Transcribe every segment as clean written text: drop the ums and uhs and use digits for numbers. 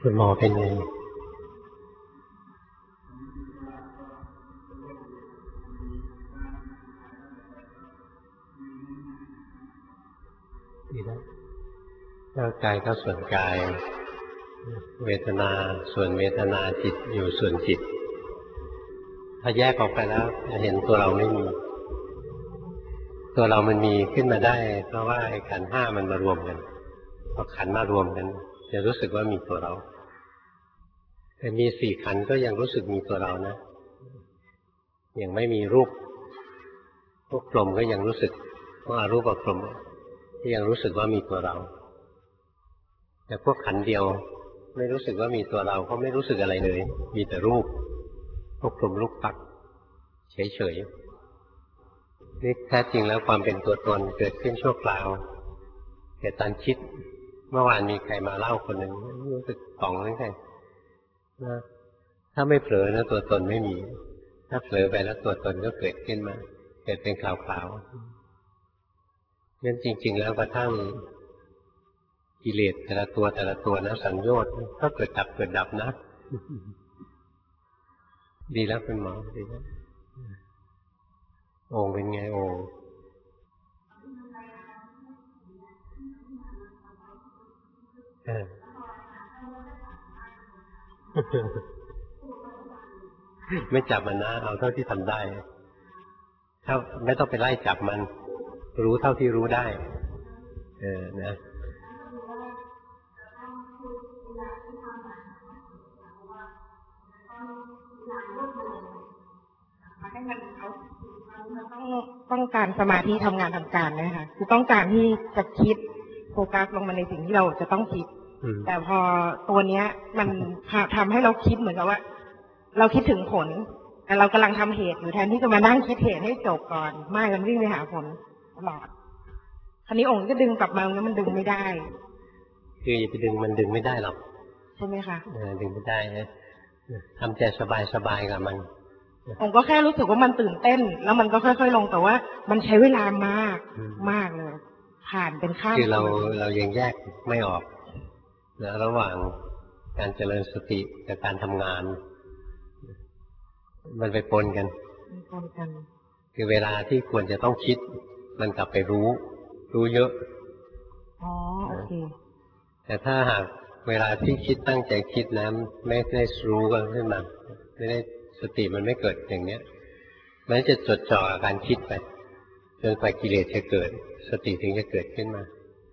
คุณหมอเป็นไงดีแล้วร่างกายก็ส่วนกายเวทนาส่วนเวทนาจิตอยู่ส่วนจิตถ้าแยกออกไปแล้วจะเห็นตัวเราไม่มีตัวเรามันมีขึ้นมาได้เพราะว่าไอ้ขันธ์ห้ามันมารวมกันพอขันธ์มารวมกันจะรู้สึกว่ามีตัวเราแต่มีสี่ขันธ์ก็ยังรู้สึกมีตัวเรานะยังไม่มีรูปพวกกลมก็ยังรู้สึกพวกอรูปกลมที่ยังรู้สึกว่ามีตัวเราแต่พวกขันธ์เดียวไม่รู้สึกว่ามีตัวเราก็ไม่รู้สึกอะไรเลยมีแต่รูปพวกกลมลูกปักเฉยๆนี่แท้จริงแล้วความเป็นตัวตนเกิดขึ้นชั่วคราวแต่ตอนคิดเมื่อวานมีใครมาเล่าคนหนึ่งรู้สึกต่องนั่นไงนะถ้าไม่เผลอนะตัวตนไม่มีถ้าเผลอไปแล้วตัวตนก็เกิดขึ้นมาเกิดเป็นคราวๆงั้นจริงๆแล้วกระทั่งกิเลสแต่ละตัวนะสัญโยชน์ก็เกิดดับนะดีแล้วคุณหมอดีแล้วโอ่งเป็นไงโอ่งไม่จับมันนะเอาเท่าที่ทำได้ถ้าไม่ต้องไปไล่จับมันรู้เท่าที่รู้ได้นะให้มันต้องการสมาธิทำงานทำการนะคะคือต้องการที่จะคิดโฟกัสลงมาในสิ่งที่เราจะต้องคิดแต่พอตัวเนี้ยมันทำให้เราคิดเหมือนกับว่าเราคิดถึงผลแต่เรากำลังทำเหตุอยู่แทนที่จะมานั่งคิดเหตุให้จบก่อนไม่มันวิ่งไปหาผลตลอดคราวนี้องค์ก็ดึงกลับมาแล้วมันดึงไม่ได้คืออย่าไปดึงมันดึงไม่ได้หรอกใช่ไหมคะดึงไม่ได้นะทำใจสบายกับมันผมก็แค่รู้สึกว่ามันตื่นเต้นแล้วมันก็ค่อยๆลงแต่ว่ามันใช้เวลามากมากเลยผ่านเป็นข้ามคือเรายังแยกไม่ออกนะระหว่างการเจริญสติกับการทำงานมันไปปนกันคือเวลาที่ควรจะต้องคิดมันกลับไปรู้เยอะอ๋อโอเคแต่ถ้าหากเวลาที่คิดตั้งใจคิดนะไม่ได้รู้กันขึ้นมาไม่ได้สติมันไม่เกิดอย่างเนี้ยมันจะจดจ่อกับการคิดไปจนกว่ากิเลสจะเกิดสติถึงจะเกิดขึ้นมา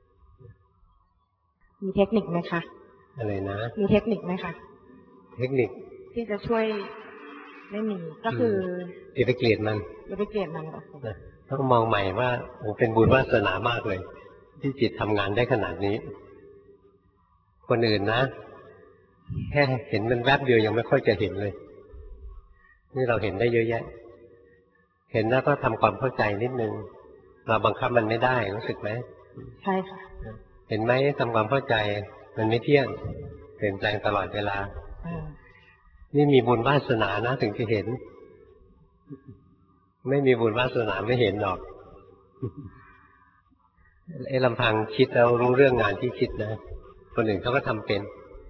มีเทคนิคไหมคะอะไรนะมีเทคนิคไหมคะเทคนิคที่จะช่วยไม่มีก็คืออย่าไปเกลียดมันต้องมองใหม่ว่าโอ้เป็นบุญวาสนามากเลยที่จิตทำงานได้ขนาดนี้คนอื่นนะแค่เห็นมันแวบเดียวยังไม่ค่อยจะเห็นเลยนี่เราเห็นได้เยอะแยะเห็นแล้วก็ทำความเข้าใจนิดนึงเราบังคับมันไม่ได้รู้สึกไหมใช่ค่ะเห็นไหมทำความเข้าใจมันไม่เที่ยงเปลี่ยนแปลงตลอดเวลานี่มีบุญวาสนานะถึงจะเห็นไม่มีบุญวาสนาไม่เห็นหรอกไอ้ลำพังคิดแล้วรู้เรื่องงานที่คิดนะคนอื่นเขาก็ทำเป็น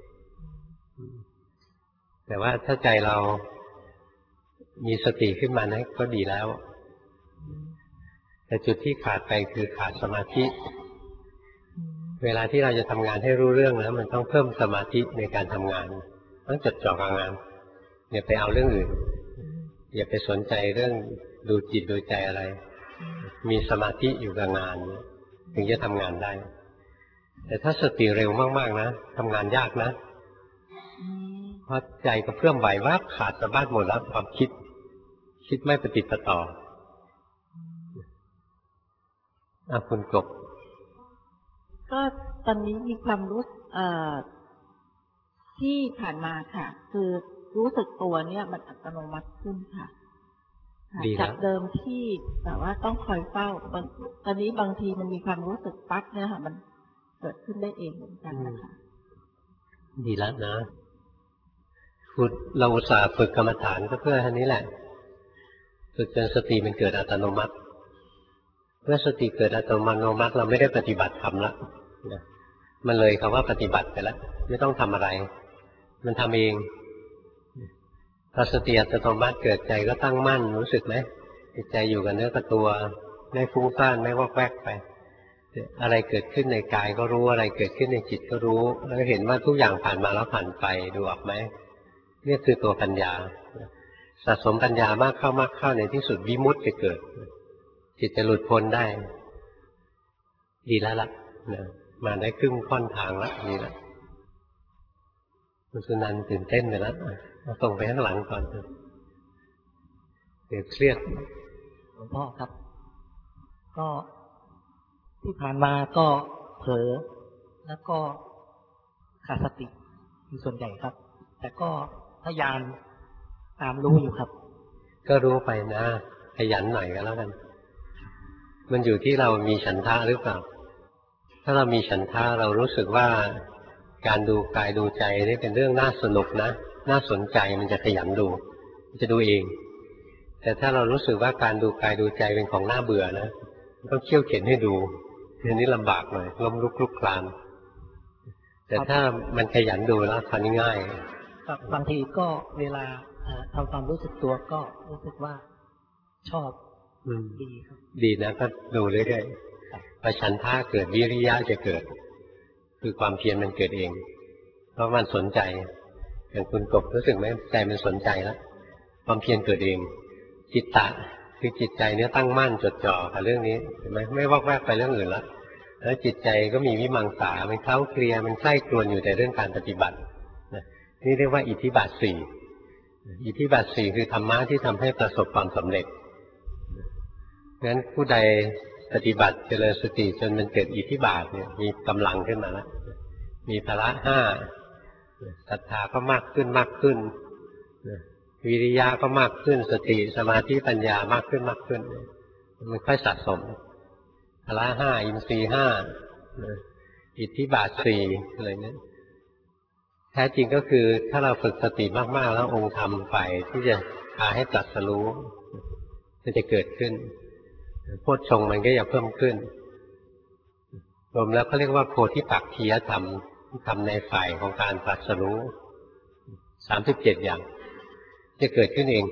แต่ว่าถ้าใจเรามีสติขึ้นมานะก็ดีแล้วแต่จุดที่ขาดไปคือขาดสมาธิเวลาที่เราจะทำงานให้รู้เรื่องแล้วมันต้องเพิ่มสมาธิในการทำงานต้องจดจ่อกับงานอย่าไปเอาเรื่องอื่นอย่าไปสนใจเรื่องดูจิตดูใจอะไรมีสมาธิอยู่กับงานถึงจะทำงานได้แต่ถ้าสติเร็วมากๆนะทำงานยากนะเพราะใจก็เพื่อมไหวว่าขาดสะบั้นหมดแล้วความคิดไม่ปฏิปต่อคุณกบก็ตอนนี้มีความรู้ที่ผ่านมาค่ะคือรู้สึกตัวเนี่ยมันอัตโนมัติขึ้นค่ะจากเดิมที่แบบว่าต้องคอยเฝ้าตอนนี้บางทีมันมีความรู้สึกปั๊บเนี่ยค่ะมันเกิดขึ้นได้เองเหมือนกันนะคะดีแล้วนะเราอุตส่าห์ฝึกกรรมฐานก็เพื่ออันนี้แหละฝึกจนสติมันเกิดอัตโนมัติเมื่อสติเกิดอัตโนมัติเราไม่ได้ปฏิบัติธรรมละมันเลยคำว่าปฏิบัติไปแล้วไม่ต้องทำอะไรมันทำเองพอสติอัตโนมัติเกิดใจก็ตั้งมั่นรู้สึกไหมจิตใจอยู่กับเนื้อกับตัวไม่ฟุ้งซ่านไม่วอกแวกไปอะไรเกิดขึ้นในกายก็รู้อะไรเกิดขึ้นในจิตก็รู้แล้วเห็นว่าทุกอย่างผ่านมาแล้วผ่านไปดูออกไหมนี่คือตัวปัญญาสะสมปัญญามากเข้าในที่สุดวิมุตติจะเกิดจิตจะหลุดพ้นได้ดีแล้วล่ะมาได้ครึ่งค่อนทางแล้วดีแล้วคุณสุนันท์ตื่นเต้นไปแล้วส่งไปข้างหลังก่อนเดี๋ยวเครียดหลวงพ่อครับก็ที่ผ่านมาก็เผลอแล้วก็ขาดสติเป็นส่วนใหญ่ครับแต่ก็พยายามตามรู้อยู่ครับก็รู้ไปนะขยันหน่อยก็แล้วกันมันอยู่ที่เรามีฉันทะหรือเปล่าถ้าเรามีฉันทะเรารู้สึกว่าการดูกายดูใจนี่เป็นเรื่องน่าสนุกนะน่าสนใจมันจะขยันดูมันจะดูเองแต่ถ้าเรารู้สึกว่าการดูกายดูใจเป็นของน่าเบื่อนะต้องเขี่ยวเข็นให้ดูอันนี้ลำบากหน่อยล้มลุกคลุกคลานแต่ถ้ามันขยันดูแล้วทำง่ายบางทีก็เวลาทำความรู้สึกตัวก็รู้สึกว่าชอบดีครับดีนะก็ดูเรื่อยๆพอฉันท่าเกิดวิริยะจะเกิดคือความเพียรมันเกิดเองเพราะมันสนใจอย่างคุณกบรู้สึกไหมใจมันสนใจแล้วความเพียรเกิดเองจิตตะคือจิตใจเนี่ยตั้งมั่นจดจ่อกับเรื่องนี้เห็นไหมไม่วอกแวกไปเรื่องอื่นแล้วจิตใจก็มีวิมังสามันเคล้าเคลียมันใกล้ครวนอยู่แต่เรื่องการปฏิบัตินี่เรียกว่าอิทธิบาทสี่อิทธิบาทสี่คือธรรมะที่ทำให้ประสบความสำเร็จงั้นผู้ใดปฏิบัติเจริญสติจนมันเกิดอิทธิบาทเนี่ยมีกำลังขึ้นมาแล้วมีพละห้าศรัทธาก็มากขึ้นวิริยะก็มากขึ้นสติสมาธิปัญญามากขึ้นมันค่อยสะสมพละห้าอินทรีย์ห้าอิทธิบาทสี่อะไรเนี่ยแท้จริงก็คือถ้าเราฝึกสติมากๆแล้วองค์ธรรมฝ่ายที่จะพาให้ตรัสรู้มันจะเกิดขึ้นโพชฌงค์มันก็จะเพิ่มขึ้นรวมแล้วเขาเรียกว่าโพธิปักขียธรรมทำในฝ่ายของการตรัสรู้37อย่างจะเกิดขึ้นเอง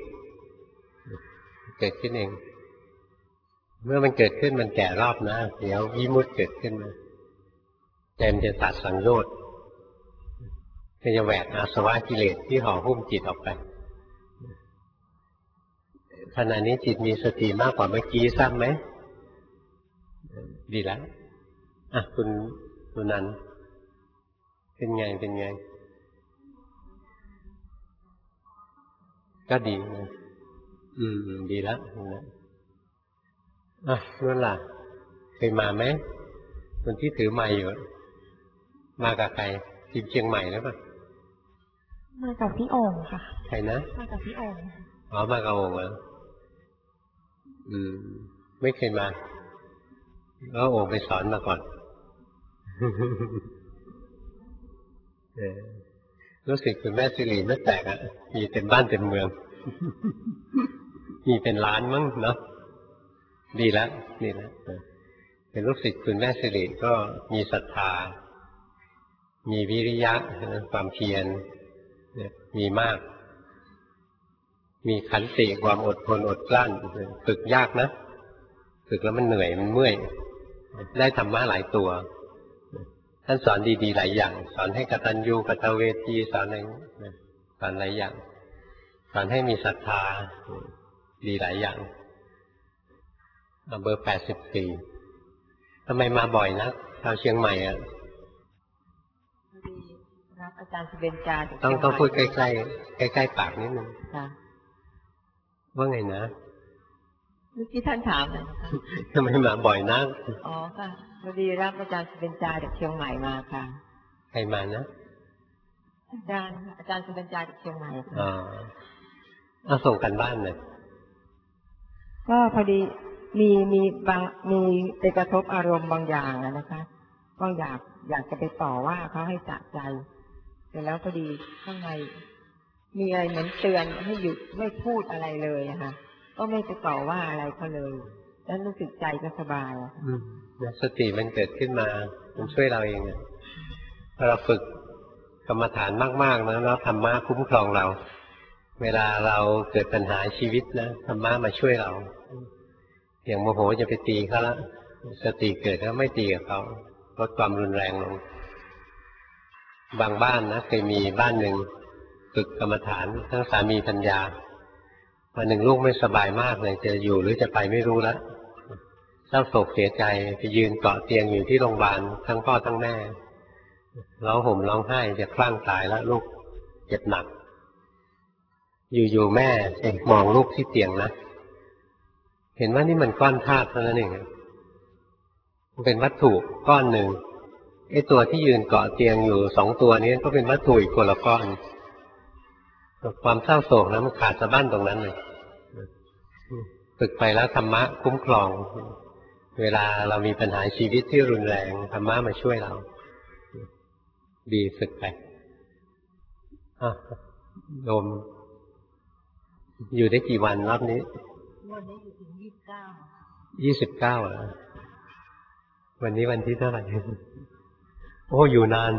เมื่อมันเกิดขึ้นมันแก่รอบนะเดี๋ยววิมุตติเกิดขึ้นนะใจมันจะตัดสังโยชน์จะแหวกอาสวะกิเลสที่ห่อหุ้มจิตออกไปขณะนี้จิตมีสติมากกว่าเมื่อกี้ทราบไหมดีแล้วคุณนันเป็นไงก็ดีนะดีแล้วนั่นล่ะเคยมาไหมคนที่ถือไมค์อยู่มากับใครทีมเชียงใหม่แล้วป่ะมากับพี่โอ่งค่ะใครนะมากับพี่โอ่งมากับโอ่งเหรอไม่เคยมาแล้วโอ่งไปสอนมาก่อนรู้สึกคุณแม่สิริไม่แตกมีเต็มบ้านเต็มเมืองมีเป็นล้านมั้งเนาะดีแล้วเป็นลูกศิษย์คุณแม่สิริก็มีศรัทธามีวิริยะความเพียรมีมากมีขันติความอดทนอดกลั้นฝึกยากนะฝึกแล้วมันเหนื่อยมันเมื่อยได้ธรรมะหลายตัวท่านสอนดีๆหลายอย่างสอนให้กตัญญูกตเวทีสอนหลายอย่างสอนให้มีศรัทธาดีหลายอย่างเบอร์84ทำไมมาบ่อยนะชาวเชียงใหม่รับอาจารย์สุเบญจาต้องพูดใกล้ปากนิดนึงว่าไงนะเมื่อกี้ท่านถามเลยทำไมมาบ่อยนักค่ะพอดีรับอาจารย์สุเบญจาจากเชียงใหม่มาค่ะใครมานะอาจารย์สุเบญจาจากเชียงใหม่ส่งกันบ้านเลยก็พอดีมีไปกระทบอารมณ์บางอย่างนะคะก็อยากจะไปต่อว่าเขาให้สะใจแต่แล้วพอดีข้างในมีอะไรเหมือนเตือนให้หยุดไม่พูดอะไรเลยค่ะก็ไม่ไปต่อว่าอะไรเขาเลยแล้วรู้สึกใจก็สบายสติมันเกิดขึ้นมามันช่วยเราเองพอเราฝึกกรรมฐานมากๆนะแล้วธรรมะคุ้มครองเราเวลาเราเกิดปัญหาชีวิตนะธรรมะมาช่วยเราอย่างโมโหจะไปตีเขาละสติเกิดแล้วไม่ตีกับเขาลดความรุนแรงลงบางบ้านนะเคยมีบ้านหนึ่งฝึกกรรมฐานทั้งสามีภรรยาวันหนึ่งลูกไม่สบายมากเลยจะอยู่หรือจะไปไม่รู้แล้วเศร้าโศกเสียใจไปยืนเกาะเตียงอยู่ที่โรงพยาบาลทั้งพ่อทั้งแม่ร้องห่มร้องไห้จะคลั่งตายแล้วลูกเจ็บหนักอยู่ๆแม่มองลูกที่เตียงนะเห็นว่านี่มันก้อนธาตุเท่านั้นเองมันเป็นวัตถุก้อนหนึ่งไอ้ตัวที่ยืนเกาะเตียงอยู่2 ตัวนี้ก็เป็นวัตถุอีกคนละก้อนความเศร้าโศกนะมันขาดสะบั้นตรงนั้นเลยฝึกไปแล้วธรรมะคุ้มครองเวลาเรามีปัญหาชีวิตที่รุนแรงธรรมะมาช่วยเราดีฝึกไปโยมอยู่ได้กี่วันรอบนี้วันนี้อยู่ถึง29 เหรอวันนี้วันที่เท่าไหร่โอ้อยู่นาน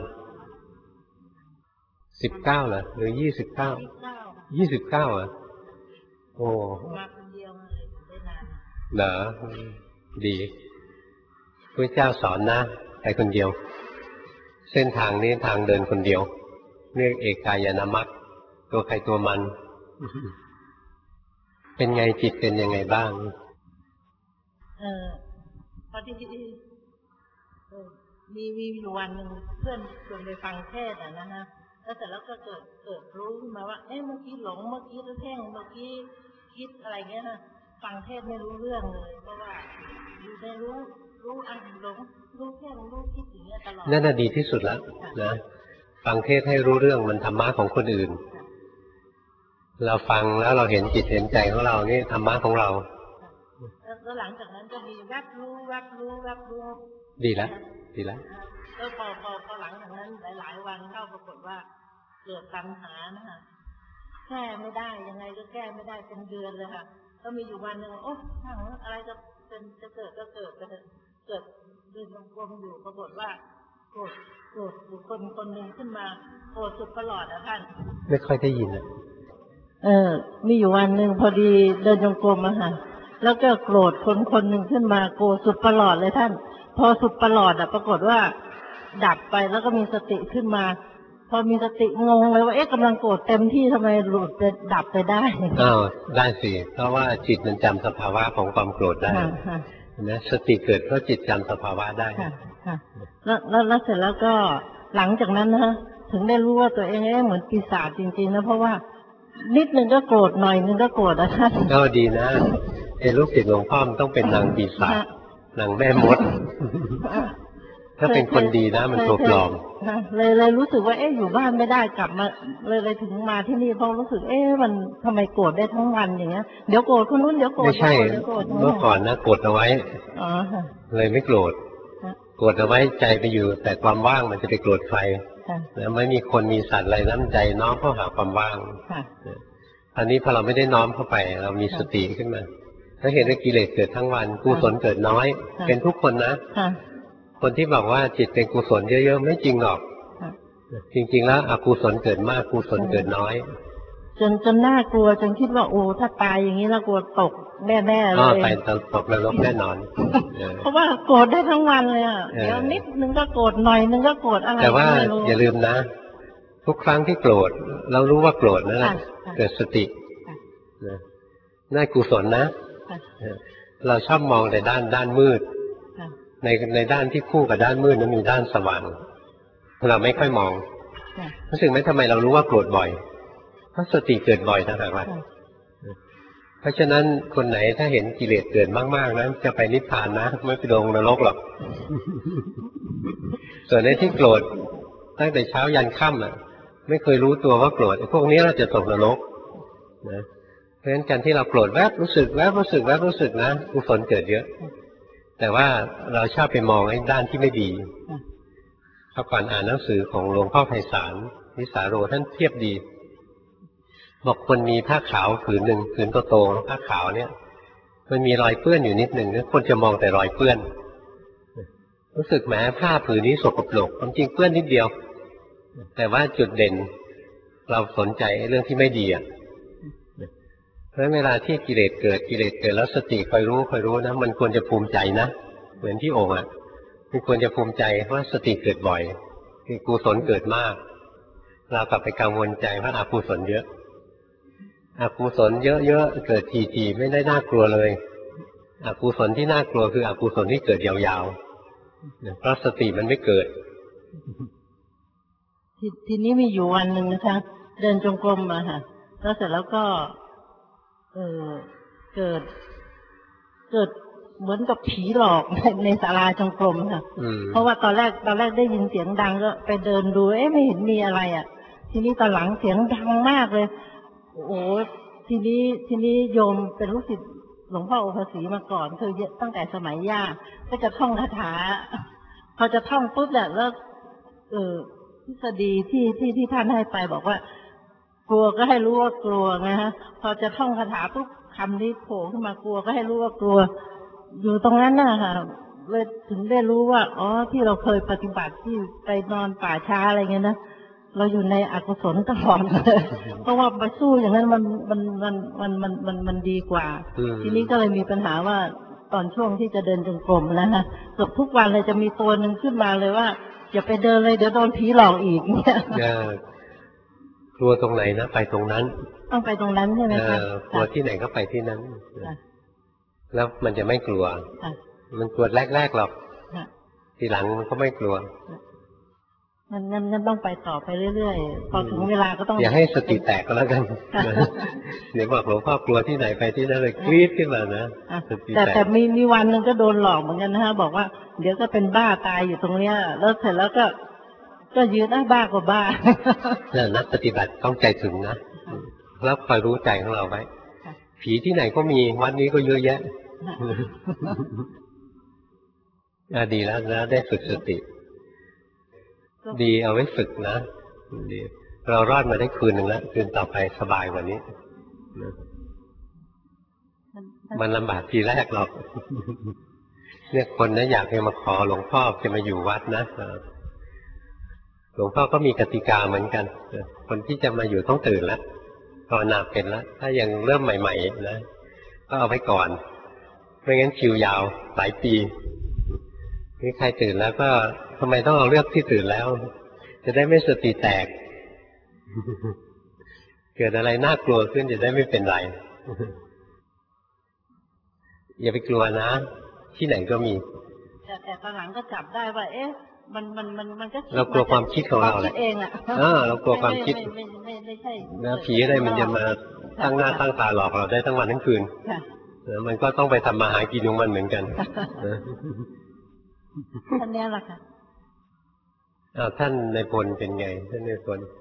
19เหรอหรือ29เหรอโอ้มาคนเดียวเลยได้นานเหรอดีพระเจ้าสอนนะไปคนเดียวเส้นทางนี้ทางเดินคนเดียวเรียกเอกายนามัคตัวใครตัวมันเป็นไงจิตเป็นยังไงบ้างพอที่มีอยู่วันหนึ่งเพื่อนชวนไปฟังเทศน์นะฮะแล้วเสร็จแล้วก็เกิดรู้ขึ้นมาว่าเมื่อกี้หลงเมื่อกี้เพ่งเมื่อกี้คิดอะไรเงี้ยฮะฟังเทศน์ไม่รู้เรื่องเลยเพราะว่าอยู่ในรู้อันหลงรู้เพ่งรู้คิดอย่างเงี้ยตลอดนั่นน่ะดีที่สุดแล้วนะฟังเทศน์ให้รู้เรื่องมันธรรมะของคนอื่นเราฟังแล้วเราเห็นจิตเห็นใจของเรานี่ธรรมะของเราแล้วหลังจากนั้นก็มีรับรู้ดีแล้วแล้วพอหลังจากนั้นหลายวันเข้าปรากฏว่าเกิดปัญหานะคะแก้ไม่ได้ยังไงก็แก้ไม่ได้เป็นเดือนเลยค่ะก็มีอยู่วันหนึ่งโอ๊ยอะไรจะเกิดก็เกิดเดินลงกลมอยู่ปรากฏว่าโกรธบุคคลคนหนึ่งขึ้นมาโกรธสุดตลอดท่านไม่ค่อยได้ยินมีอยู่วันหนึ่งพอดีเดินจงกรมค่ะแล้วก็โกรธคนหนึ่งขึ้นมาโกรธสุดตลอดเลยท่านพอสุดตลอดปรากฏว่าดับไปแล้วก็มีสติขึ้นมาพอมีสติงงเลยว่ากำลังโกรธเต็มที่ทำไมหลุดไปดับไปได้ได้สิเพราะว่าจิตมันจำสภาวะของความโกรธได้นะสติเกิดเพราะจิตจำสภาวะได้แล้วเสร็จแล้วก็หลังจากนั้นนะถึงได้รู้ว่าตัวเองเหมือนปีศาจจริงๆนะเพราะว่านิดนึงก็โกรธหน่อยนึงก็โกรธท่านก็ดีนะลูกศิษย์หลวงพ่อมันต้องเป็นนางปีศาจนางแม่มดถ้าเป็นคนดีนะมันถูกปลอมเลยรู้สึกว่าอยู่บ้านไม่ได้กลับมาเลยถึงมาที่นี่เพราะรู้สึกมันทำไมโกรธได้ทั้งวันอย่างเงี้ยเดี๋ยวโกรธคนนู้นเดี๋ยวโกรธไม่ใช่เมื่อก่อนนะโกรธเอาไว้เลยไม่โกรธโกรธเอาไว้ใจไปอยู่แต่ความว่างมันจะไปโกรธใครแล้วไม่มีคนมีสัตว์อะไรน้ำใจน้อมเข้าหาความว่างอันนี้พอเราไม่ได้น้อมเข้าไปเรามีสติขึ้นมาถ้าเห็นว่ากิเลสเกิดทั้งวันกุศลเกิดน้อยเป็นทุกคนนะคนที่บอกว่าจิตเป็นกุศลเยอะๆไม่จริงหรอกจริงๆแล้วอกุศลเกิดมากกุศลเกิดน้อยจนน่ากลัวจนคิดว่าโอ้ถ้าตายอย่างนี้แล้วกลัวตกแน่ๆเลยไปตกนรกแน่นอนเพราะว่าโกรธได้ทั้งวันเลยเดี๋ยวนิดนึงก็โกรธหน่อยนึงก็โกรธอะไรแต่ว่าอย่าลืมนะทุกครั้งที่โกรธเรารู้ว่าโกรธนั่นแหละเกิดสตินั่นกุศลนะเราชอบมองแต่ด้านมืดในด้านที่คู่กับด้านมืดนั้นมีด้านสว่างเราไม่ค่อยมองรู้สึกไหมทำไมเรารู้ว่าโกรธบ่อยเพราะสติเกิดบ่อยนะครับเพราะฉะนั้นคนไหนถ้าเห็นกิเลสเกิดมากๆนะจะไปนิพพานนะไม่ไปลงนรกหรอกส่วนในที่โกรธตั้งแต่เช้ายันค่ำไม่เคยรู้ตัวว่าโกรธพวกนี้เราจะตกนรกนะเพราะฉะนั้นการที่เราโกรธแวบรู้สึกนะกุศลเกิดเยอะแต่ว่าเราชอบไปมองไอ้ด้านที่ไม่ดีเขาก่อนอ่านหนังสือของหลวงพ่อไพศาลวิสาโรท่านเทียบดีบอกคนมีผ้าขาวผืนหนึ่งผืนโตๆผ้าขาวเนี่ยมันมีรอยเปื้อนอยู่นิดหนึ่งคนจะมองแต่รอยเปื้อนรู้สึกแม้ผ้าผืนนี้สกปรกความจริงเปื้อนนิดเดียวแต่ว่าจุดเด่นเราสนใจเรื่องที่ไม่ดีอ่ะเพราะฉะนั้นเวลาที่กิเลสเกิดแล้วสติคอยรู้นะมันควรจะภูมิใจนะเหมือนที่โอ่งอ่ะมันควรจะภูมิใจว่าสติเกิดบ่อยคือกุศลเกิดมากเรากลับไปกังวลใจว่าอกุศลเยอะอกุศลเยอะๆเกิดทีๆไม่ได้น่ากลัวเลยอกุศลที่น่ากลัวคืออกุศลที่เกิดยาวๆเพราะสติมันไม่เกิดทีนี้มีอยู่วันหนึ่งนะคะเดินจงกรมมาค่ะแล้วเสร็จแล้วก็เกิดเหมือนกับผีหลอกในศาลาจงกรมค่ะเพราะว่าตอนแรกได้ยินเสียงดังก็ไปเดินดูไม่เห็นมีอะไรอ่ะทีนี้ตอนหลังเสียงดังมากเลยโอ้ทีนี้โยมเป็นลูกศิษย์หลวงพ่อโอภาสีมาก่อนคือตั้งแต่สมัยย่าก็จะท่องคาถาพอจะท่องปุ๊บเนี่ยแล้วทฤษฎีที่ท่านให้ไปบอกว่ากลัวก็ให้รู้ว่ากลัวนะฮะพอจะท่องคาถาปุ๊บคำนี้โผล่ขึ้นมากลัวก็ให้รู้ว่ากลัวอยู่ตรงนั้นน่ะค่ะเลยถึงได้รู้ว่าอ๋อที่เราเคยปฏิบัติที่ไปนอนป่าช้าอะไรเงี้ยนะเราอยู่ในอกุศลตลอดเลยเพราะว่าไปสู้อย่างนั้นมันดีกว่าทีนี้ก็เลยมีปัญหาว่าตอนช่วงที่จะเดินจงกรมนะคะเกือบทุกวันเลยจะมีตัวหนึ่งขึ้นมาเลยว่าอย่าไปเดินเลยเดี๋ยวโดนผีหลอกอีกเนี่ยกลัวตรงไหนนะไปตรงนั้นต้องไปตรงนั้นใช่ไหมคะกลัวที่ไหนก็ไปที่นั้นแล้วมันจะไม่กลัวมันกลัวแรกๆหรอกทีหลังมันก็ไม่กลัวงั้นต้องไปต่อไปเรื่อยๆพอถึงเวลาก็ต้องอย่าให้สติแตกก็แล้วกันเดี๋ยวบอกหลวงพ่อกลัวที่ไหนไปที่นั่นเลยกรี๊ดขึ้นมานะแต่มีวันหนึ่งก็โดนหลอกเหมือนกันนะฮะบอกว่าเดี๋ยวก็เป็นบ้าตายอยู่ตรงเนี้ยแล้วเสร็จแล้วก็ยืนบ้ากว่าบ้านักปฏิบัติต้องใจถึงนะแล้วคอยรู้ใจของเราไว้ผีที่ไหนก็มีวัดนี้ก็เยอะแยะดีแล้วนะได้ฝึกสติดีเอาไว้ฝึกนะดีเรารอดมาได้คืนหนึ่งแล้วคืนต่อไปสบายกว่านี้มันลำบากทีแรกหรอกเนี่ยคนนะอยากจะมาขอหลวงพ่อจะมาอยู่วัดนะหลวงพ่อก็มีกติกาเหมือนกันคนที่จะมาอยู่ต้องตื่นแล้วภาวนาเป็นแล้วถ้ายังเริ่มใหม่ๆนะก็เอาไว้ก่อนไม่งั้นคิวยาวหลายปีนี่ใครตื่นแล้วก็ทำไมต้องเอาเลือกที่ตื่นแล้วจะได้ไม่สติแตกเกิดอะไรน่ากลัวขึ้นจะได้ไม่เป็นไรอย่าไปกลัวนะที่ไหนก็มีแต่ตอนหลังก็จับได้ว่ามันก็เรากลัวความคิดของเราแหละเองอ่ะเรากลัวความคิดไม่ใช่นะผีอะไรมันจะมาตั้งหน้าตั้งตาหลอกเราได้ทั้งวันทั้งคืนมันก็ต้องไปทำมาหากินของมันเหมือนกันท่านนี้แหละค่ะท่านในพลเป็นไงท่านในพล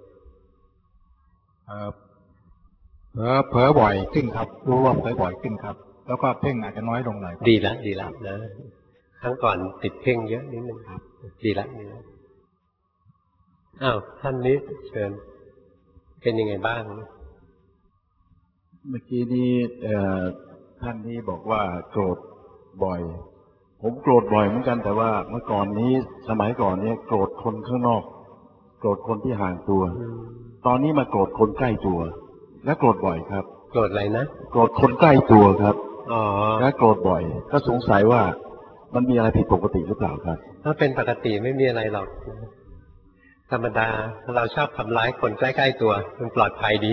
เผลอบ่อยขึ้นครับรู้ว่าเผลอบ่อยขึ้นครับแล้วก็เพ่งอาจจะน้อยลงหน่อยดีแล้วนะครั้งก่อนติดเพ่งเยอะนิดนึงครับดีแล้วท่านนี้เชิญเป็นยังไงบ้างเมื่อกี้นี้ท่านนี้บอกว่าโกรธบ่อยผมโกรธบ่อยเหมือนกันแต่ว่าเมื่อก่อนนี้สมัยก่อนนี้โกรธคนข้างนอกโกรธคนที่ห่างตัวตอนนี้มาโกรธคนใกล้ตัวและโกรธบ่อยครับโกรธอะไรนะโกรธคนใกล้ตัวครับและโกรธบ่อยก็สงสัยว่ามันมีอะไรผิดปกติหรือเปล่าครับถ้าเป็นปกติไม่มีอะไรหรอกธรรมดาเราชอบทำร้ายคนใกล้ๆตัวมันปลอดภัยดี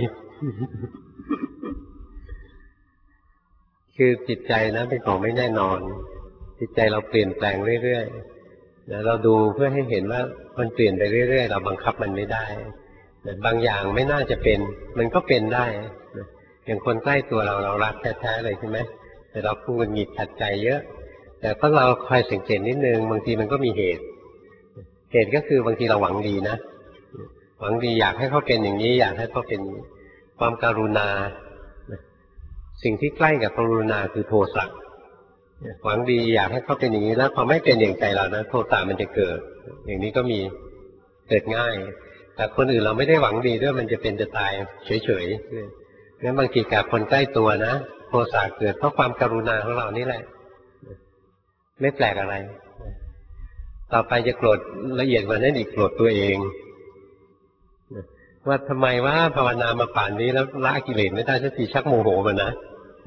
คือจิตใจนะเป็นของไม่แน่นอนจิตใจเราเปลี่ยนแปลงเรื่อยๆเราดูเพื่อให้เห็นว่ามันเปลี่ยนไปเรื่อยๆเราบังคับมันไม่ได้บางอย่างไม่น่าจะเป็นมันก็เป็นได้อย่างคนใกล้ตัวเรารักแท้ๆเลยใช่ไหมแต่เราพูดหงิดขัดใจเยอะแต่ถ้าเราคอยสังเกตนิดนึงบางทีมันก็มีเหตุก็คือบางทีเราหวังดีนะหวังดีอยากให้เขาเป็นอย่างนี้อยากให้เขาเป็นความกรุณาสิ่งที่ใกล้กับกรุณาคือโทสะหวังดีอยากให้เขาเป็นอย่างนี้แล้วพอไม่เป็นอย่างใจเรานะโทสะมันจะเกิดอย่างนี้ก็มีเกิดง่ายแต่คนอื่นเราไม่ได้หวังดีด้วยมันจะเป็นจะตายเฉยๆงั้นบางทีกับคนใกล้ตัวนะโทสะเกิดเพราะความกรุณาของเรานี่แหละไม่แปลกอะไรต่อไปจะโกรธละเอียดกว่านั้นอีกโกรธตัวเองว่าทำไมว่าภาวนามาป่านนี้แล้วละกิเลสไม่ได้สักทีชักโมโหมันนะ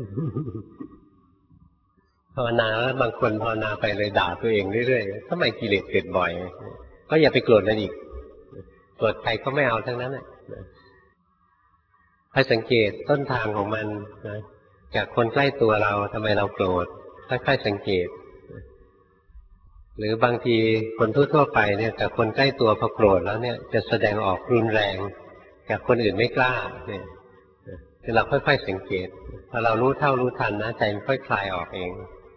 ภาวนาแล้วบางคนภาวนาไปเลยด่าตัวเองเรื่อยๆทำไมกิเลสเกิดบ่อยก็อย่าไปโกรธมันอีกโกรธใครก็ไม่เอาทั้งนั้นให้สังเกตต้นทางของมันนะจากคนใกล้ตัวเราทำไมเราโกรธค่อยๆสังเกตหรือบางทีคนทั่วๆไปเนี่ยแต่คนใกล้ตัวพอโกรธแล้วเนี่ยจะแสดงออกรุนแรงจากคนอื่นไม่กล้าเนี่ยเราค่อยๆสังเกตพอเรารู้เท่ารู้ทันนะใจมันค่อยคลายออกเอง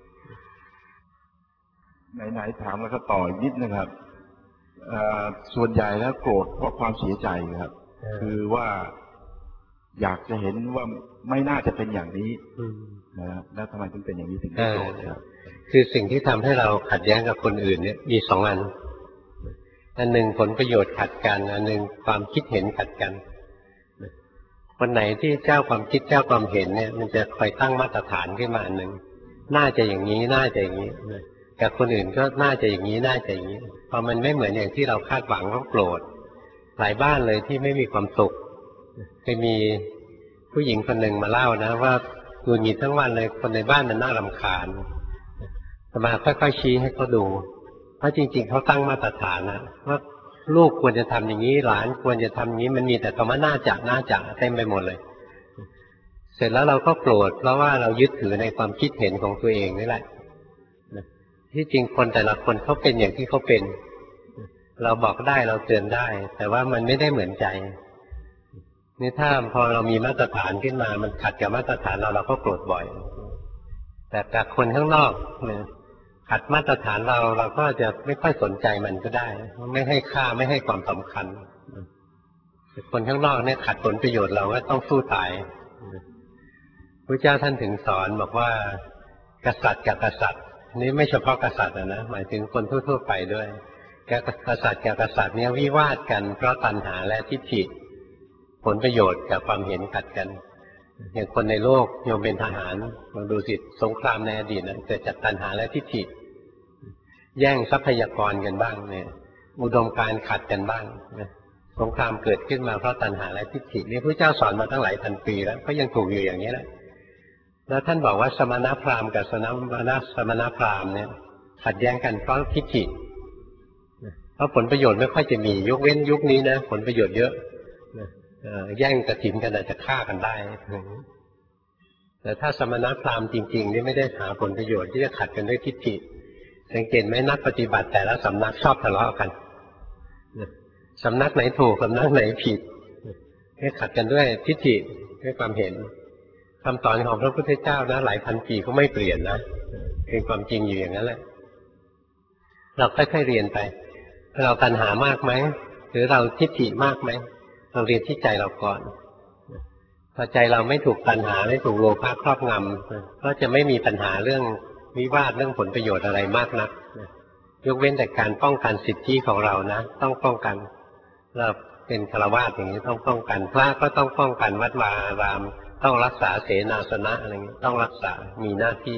ไหนๆถามแล้วก็ต่ออีกนิดนะครับส่วนใหญ่แล้วโกรธเพราะความเสียใจครับคือว่าอยากจะเห็นว่าไม่น่าจะเป็นอย่างนี้นะแล้วทำไมถึงเป็นอย่างนี้ถึงโกรธครับคือสิ่งที่ทำให้เราขัดแย้งกับคนอื่นเนี่ยมีสองอันหนึ่งผลประโยชน์ขัดกันอันหนึ่งความคิดเห็นขัดกันคนไหนที่เจ้าความคิดเจ้าความเห็นเนี่ยมันจะคอยตั้งมาตรฐานขึ้นมาอันหนึ่งน่าจะอย่างนี้น่าจะอย่างนี้กับคนอื่นก็น่าจะอย่างนี้น่าจะอย่างนี้พอมันไม่เหมือนอย่างที่เราคาดหวังก็โกรธหลายบ้านเลยที่ไม่มีความสุขเคยมีผู้หญิงคนหนึ่งมาเล่านะว่าหงุดหงิดทั้งวันเลยคนในบ้านมันน่ารำคาญมาค่อยๆชี้ให้เขาดูเพราะจริงๆเขาตั้งมาตรฐานนะว่าลูกควรจะทำอย่างนี้หลานควรจะทำอย่างนี้มันมีแต่คำว่าน่าจะเต็มไปหมดเลยเสร็จแล้วเราก็โกรธเพราะว่าเรายึดถือในความคิดเห็นของตัวเองนี่แหละที่จริงคนแต่ละคนเขาเป็นอย่างที่เขาเป็นเราบอกได้เราเตือนได้แต่ว่ามันไม่ได้เหมือนใจนี่ถ้าพอเรามีมาตรฐานขึ้นมามันขัดกับมาตรฐานเราก็โกรธบ่อยแต่กับคนข้างนอกเนี่ยขัดมาตรฐานเราก็จะไม่ค่อยสนใจมันก็ได้ไม่ให้ค่าไม่ให้ความสำคัญแต่คนข้างนอกเนี่ยขัดผลประโยชน์เราก็ต้องสู้ตายพระเจ้าท่านถึงสอนบอกว่ากษัตริย์กับกษัตริย์นี่ไม่เฉพาะกษัตริย์นะหมายถึงคนทั่วๆไปด้วยกษัตริย์กับกษัตริย์เนี่ยวิวาทกันเพราะตัณหาและทิฏฐิผลประโยชน์กับความเห็นขัดกันอย่างคนในโลกโยมเป็นทหารลองดูสิสงครามในอดีตนั้นเกิดจากตัณหาและทิฏฐิแย่งทรัพยากรกันบ้างเนี่ยอุดมการณ์ขัดกันบ้างสงครามเกิดขึ้นมาเพราะตัณหาและทิฏฐินี่พระเจ้าสอนมาตั้งหลายพันปีแล้วก็ยังถูกอยู่อย่างนี้แหละแล้วท่านบอกว่าสมณพราหมณ์กับสมณพราหมณ์เนี่ยขัดแย้งกันเพราะทิฏฐิเพราะผลประโยชน์ไม่ค่อยจะมียกเว้นยุคนี้นะผลประโยชน์เยอะแย่งกฐินกันอาจจะฆ่ากันได้แต่ถ้าสมณพราหมณ์จริงๆนี่ไม่ได้หาผลประโยชน์ที่จะขัดกันด้วยทิฏฐิสังเกตไหมนักปฏิบัติแต่ละสำนักชอบทะเลาะกันสำนักไหนถูกสำนักไหนผิดให้ขัดกันด้วยทิฏฐิด้วยความเห็นคำสอนของพระพุทธเจ้านะหลายพันปีก็ไม่เปลี่ยนนะเป็นความจริงอยู่อย่างนั้นแหละเราค่อยๆเรียนไปเราตัณหามากไหมหรือเราทิฏฐิมากไหมเราเรียนที่ใจเราก่อนพอใจเราไม่ถูกตัณหาไม่ถูกโลภะครอบงำก็จะไม่มีปัญหาเรื่องวิวาทเรื่องผลประโยชน์อะไรมากนักยกเว้นแต่การป้องกันสิทธิของเรานะต้องป้องกันเราเป็นฆราวาสอย่างนี้ต้องป้องกันพระก็ต้องป้องกันวัดวาอารามต้องรักษาเสนาสนะอะไรอย่างนี้ต้องรักษามีหน้าที่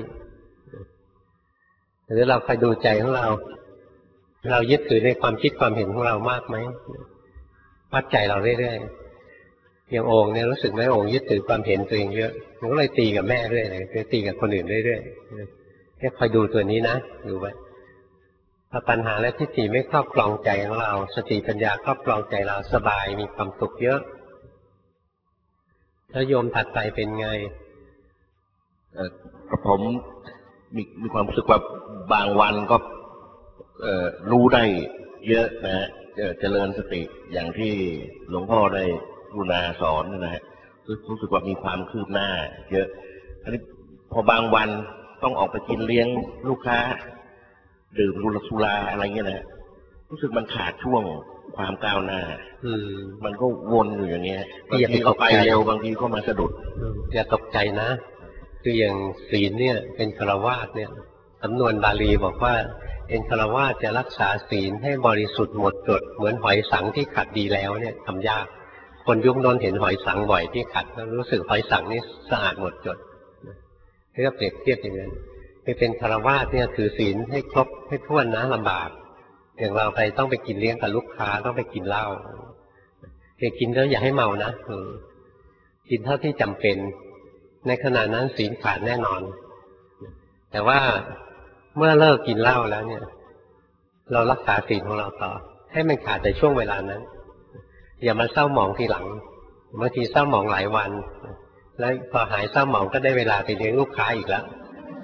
หรือเราคอยดูใจของเรายึดถือในความคิดความเห็นของเรามากไหมวัดใจเราเรื่อยๆอย่างโอ่งเนี่ยรู้สึกไหมโอ่งยึดถือความเห็นตัวเองเยอะมันก็เลยตีกับแม่เรื่อยเลยตีกับคนอื่นเรื่อยๆแค่คอยดูตัวนี้นะดูไว้ถ้าปัญหาและทิฏฐิไม่ครอบครองใจของเราสติปัญญาครอบครองใจเราสบายมีความสุขเยอะแล้วโยมถัดไปเป็นไงกับผมมีความรู้สึกว่าบางวันก็รู้ได้เยอะนะฮะเจริญสติอย่างที่หลวงพ่อได้กรุณาสอนนะฮะรู้สึกว่ามีความคืบหน้าเยอะอันนี้พอบางวันต้องออกไปกินเลี้ยงลูกค้าดื่มสุราอะไรเงี้ยนะรู้สึกมันขาดช่วงความก้าวหน้ามันก็วนอยู่อย่างเงี้ยบางทีก็ไปเร็วบางทีก็มาสะดุดอย่าตกใจนะคืออย่างศีลเนี่ยเป็นฆราวาสเนี่ยสำนวนบาลีบอกว่าเป็นฆราวาสจะรักษาศีลให้บริสุทธิ์หมดจดเหมือนหอยสังที่ขัดดีแล้วเนี่ยทำยากคนยุคโน้นเห็นหอยสังบ่อยที่ขัดแล้วรู้สึกหอยสังนี่สะอาดหมดจดเรียกเปรียบเทียบอย่างนั้นเป็นฆราวาสเนี่ยถือศีลให้ครบให้ถ้วนนะลำบากอย่างเราไปต้องไปกินเลี้ยงกับลูกค้าต้องไปกินเหล้าจแต่กินแล้วอย่าให้เมานะกินเท่าที่จำเป็นในขณะนั้นศีลขาดแน่นอนแต่ว่าเมื่อเลิกกินเหล้าแล้วเนี่ยเรารักษาศีลของเราต่อให้มันขาดแต่ช่วงเวลานั้นอย่ามาเศร้าหมองทีหลังบางทีเศร้าหมองหลายวันแล้วพอหายเศร้าหมองก็ได้เวลาไปเลี้ยงลูกค้าอีกแล้ว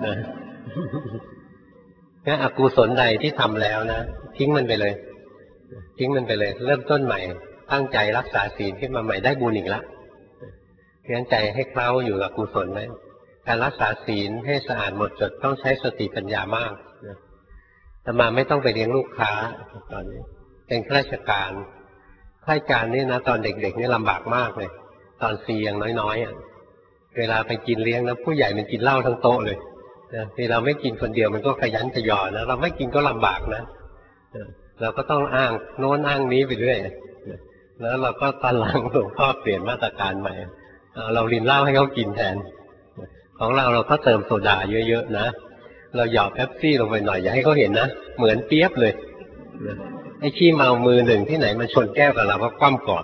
งั้นอกุศลใดที่ทำแล้วนะทิ้งมันไปเลยทิ้งมันไปเลยเริ่มต้นใหม่ตั้งใจรักษาศีลขึ้นมาใหม่ได้บุญอีกแล้วงั้นใจให้เคล้าอยู่กับกุศลไว้การรักษาศีลให้สะอาดหมดจดต้องใช้สติปัญญามากแต่มาไม่ต้องไปเลี้ยงลูกค้าตอนนี้เป็นข้าราชการนี่นะตอนเด็กๆนี่ลำบากมากเลยตอนซียังน้อยๆเวลาไปกินเลี้ยงนะผู้ใหญ่มันกินเหล้าทั้งโต๊ะเลยที่เราไม่กินคนเดียวมันก็ขยันขยอนะเราไม่กินก็ลำบากนะเราก็ต้องอ้างโน้นอ้างนี้ไปเรื่อยแล้วเราก็ตอนหลังหลวงพ่อเปลี่ยนมาตรการใหม่เรารินเหล้าให้เขากินแทนของเราก็เติมโซดาเยอะๆนะเราหยอดแป๊บซี่ลงไปหน่อยอย่าให้เขาเห็นนะเหมือนเปี๊ยบเลยไอ้ขี้เมามือหนึ่งที่ไหนมันชนแก้วกับเราก็คว่ำก่อน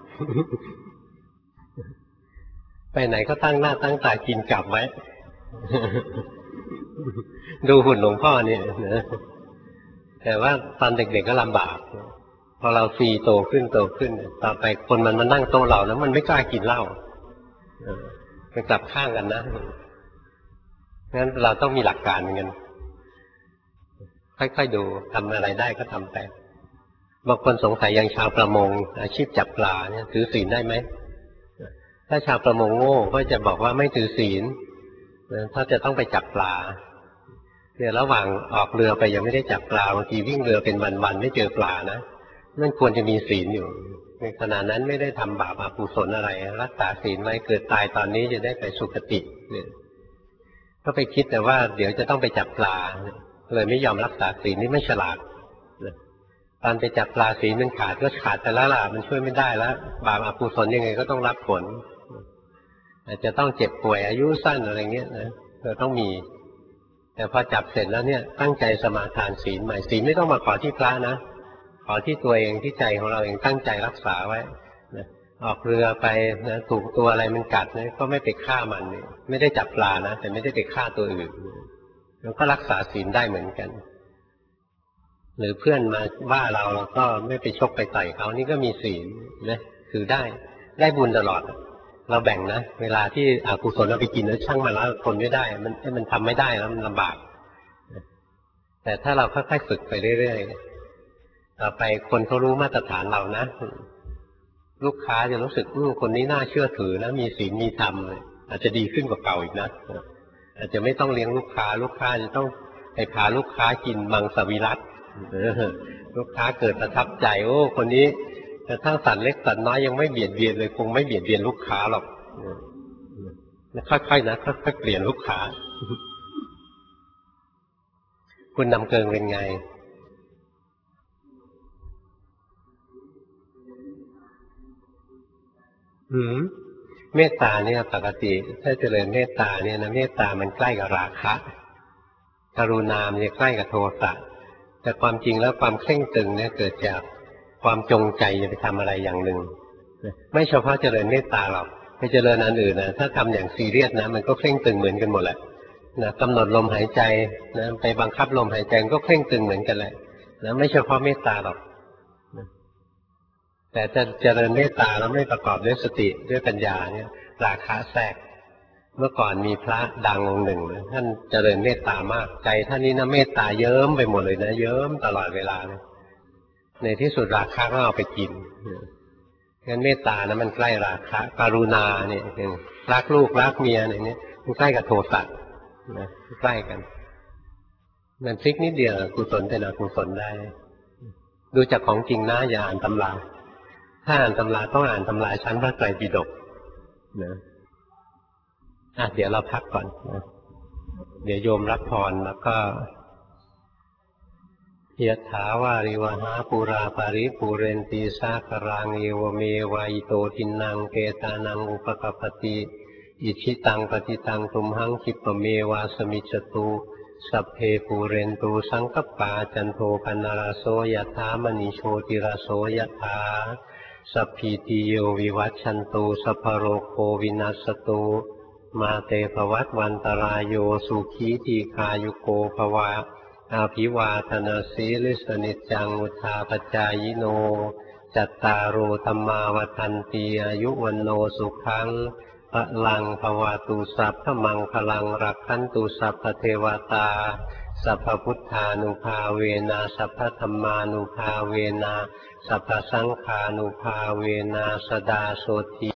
ไปไหนก็ตั้งหน้าตั้งตากินกลับไว้ดูหุ่นหลวงพ่อเนี่ยนะแต่ว่าตอนเด็กๆก็ลำบากพอเราฟรีโตขึ้นต่อไปคนมันมานั่งโต๊ะเราแล้วมันไม่กล้ากินเหล้ามันกลับข้างกันนะงั้นเราต้องมีหลักการเหมือนกันค่อยๆดูทำอะไรได้ก็ทำไปบางคนสงสัยอย่างชาวประมงอาชีพจับปลาเนี่ยถือศีลได้ไหมถ้าชาวประมงโง่ก็จะบอกว่าไม่ถือศีลถ้าจะต้องไปจับปลาเนี่ยระหว่างออกเรือไปยังไม่ได้จับปลาบางทีวิ่งเรือเป็นวันๆไม่เจอปลานะนั่นควรจะมีศีลอยู่ในขณะนั้นไม่ได้ทำบาปอกุศลอะไรรักษาศีลไว้เกิดตายตอนนี้จะได้ไปสุคติเนี่ยก็ไปคิดแต่ว่าเดี๋ยวจะต้องไปจับปลาเลยไม่ยอมรักษาศีลนี่ไม่ฉลาดตอนไปจับปลาศีลมันขาดก็ขาดแต่ละล่ะมันช่วยไม่ได้แล้วบาปอกุศลยังไงก็ต้องรับผลอาจจะต้องเจ็บป่วยอายุสั้นอะไรเงี้ยนะเราต้องมีแต่พอจับเสร็จแล้วเนี่ยตั้งใจสมาทานศีลใหม่ศีลไม่ต้องมาขอที่พระนะขอที่ตัวเองที่ใจของเราเองตั้งใจรักษาไว้นะออกเรือไปนะถูกตัวอะไรมันกัดเนี่ยก็ไม่ไปฆ่ามันเนี่ยไม่ได้จับปลานะแต่ไม่ได้ไปฆ่าตัวอื่นเราก็รักษาศีลได้เหมือนกันหรือเพื่อนมาว่าเราก็ไม่ไปชกไปต่อยเขานี่ก็มีศีลนะคือได้บุญตลอดเราแบ่งนะเวลาที่อกุศลเราไปกินแล้วช่างมันแล้วทนไม่ได้มันทำไม่ได้แล้วมันลำบากแต่ถ้าเราค่อยๆฝึกไปเรื่อยๆต่อไปคนเขารู้มาตรฐานเรานะลูกค้าจะรู้สึกคนนี้น่าเชื่อถือนะมีศีลมีธรรมอาจจะดีขึ้นกว่าเก่าอีกนะอาจจะไม่ต้องเลี้ยงลูกค้าจะต้องไปพาลูกค้ากินมังสวิรัติลูกค้าเกิดประทับใจคนนี้แต่ทั้งสัตว์เล็กสัตว์น้อยยังไม่เบียดเบียนเลยคงไม่เบียดเบียนลูกค้าหรอกค่อยๆนะค่อยๆเปลี่ยนลูกค้าคุณนำเกิงเป็นไงเมตตาเนี่ยปกติถ้าเจริญเมตตาเนี่ยนะเมตตามันใกล้กับราคะกรุณามันจะใกล้กับโทสะแต่ความจริงแล้วความเคร่งตึงเนี่ยเกิดจากความจงใจจะไปทำอะไรอย่างหนึ่งไม่เฉพาะเจริญเมตตาหรอกไปเจริญอันอื่นนะถ้าทำอย่างซีเรียสนะมันก็เคร่งตึงเหมือนกันหมดแหละนะกำหนดลมหายใจนะไปบังคับลมหายใจก็เคร่งตึงเหมือนกันแหละนะไม่เฉพาะเมตตาหรอกแต่จะเจริญเมตตาแล้วไม่ประกอบด้วยสติด้วยปัญญาเนี่ยราคะแทรกเมื่อก่อนมีพระดังองค์หนึ่งนะท่านเจริญเมตตามากใจท่านนี้นะเมตตาเยิ้มไปหมดเลยนะเยิ้มตลอดเวลาเลยในที่สุดราคะก็เอาไปกินงั้นเมตตานะมันใกล้ราคะกรุณาเนี่ยรักลูกรักเมียอะไรเนี่ยมันใกล้กับโทสะนะใกล้กันมันพลิกนิดเดียวกุศลเป็นอกุศลได้ดูจากของจริงนะอย่าอ่านตำราถ้าอ่านตำราต้องอ่านตำราชั้นพระไตรปิฎกนะเดี๋ยวเราพักก่อนนะเดี๋ยวโยมรับพรแล้วก็ยะถาวาริวหาปุราปาริปุเรนติสาครังเอวเมวายโตทินังเกตานังอุปกปปติอิชิตังปฏิตังตุมหังคิปเมวาสมิจจตุสัพเพปูเรนตูสังคปาจันโทปนารโสยถามณีโชติรโสยถาสัพพิติโยวิวัชชันตุสัพพโรโควินัสตุมาเตภวัตวันตรายโยสุขีทีคายุโกภวะอาภิวาทนาสีลิสนิจจังอุทาปจายโนจัตตารโอธรรมาวทันติอายุวันโนสุขังพลังภวตุสัพพมังคลังรักขันตุสัพพเทวตาสัพพพุทธานุภาเวนะสัพพธัมมานุภาเวนะสัพพสังฆานุภาเวนะสดาโสติ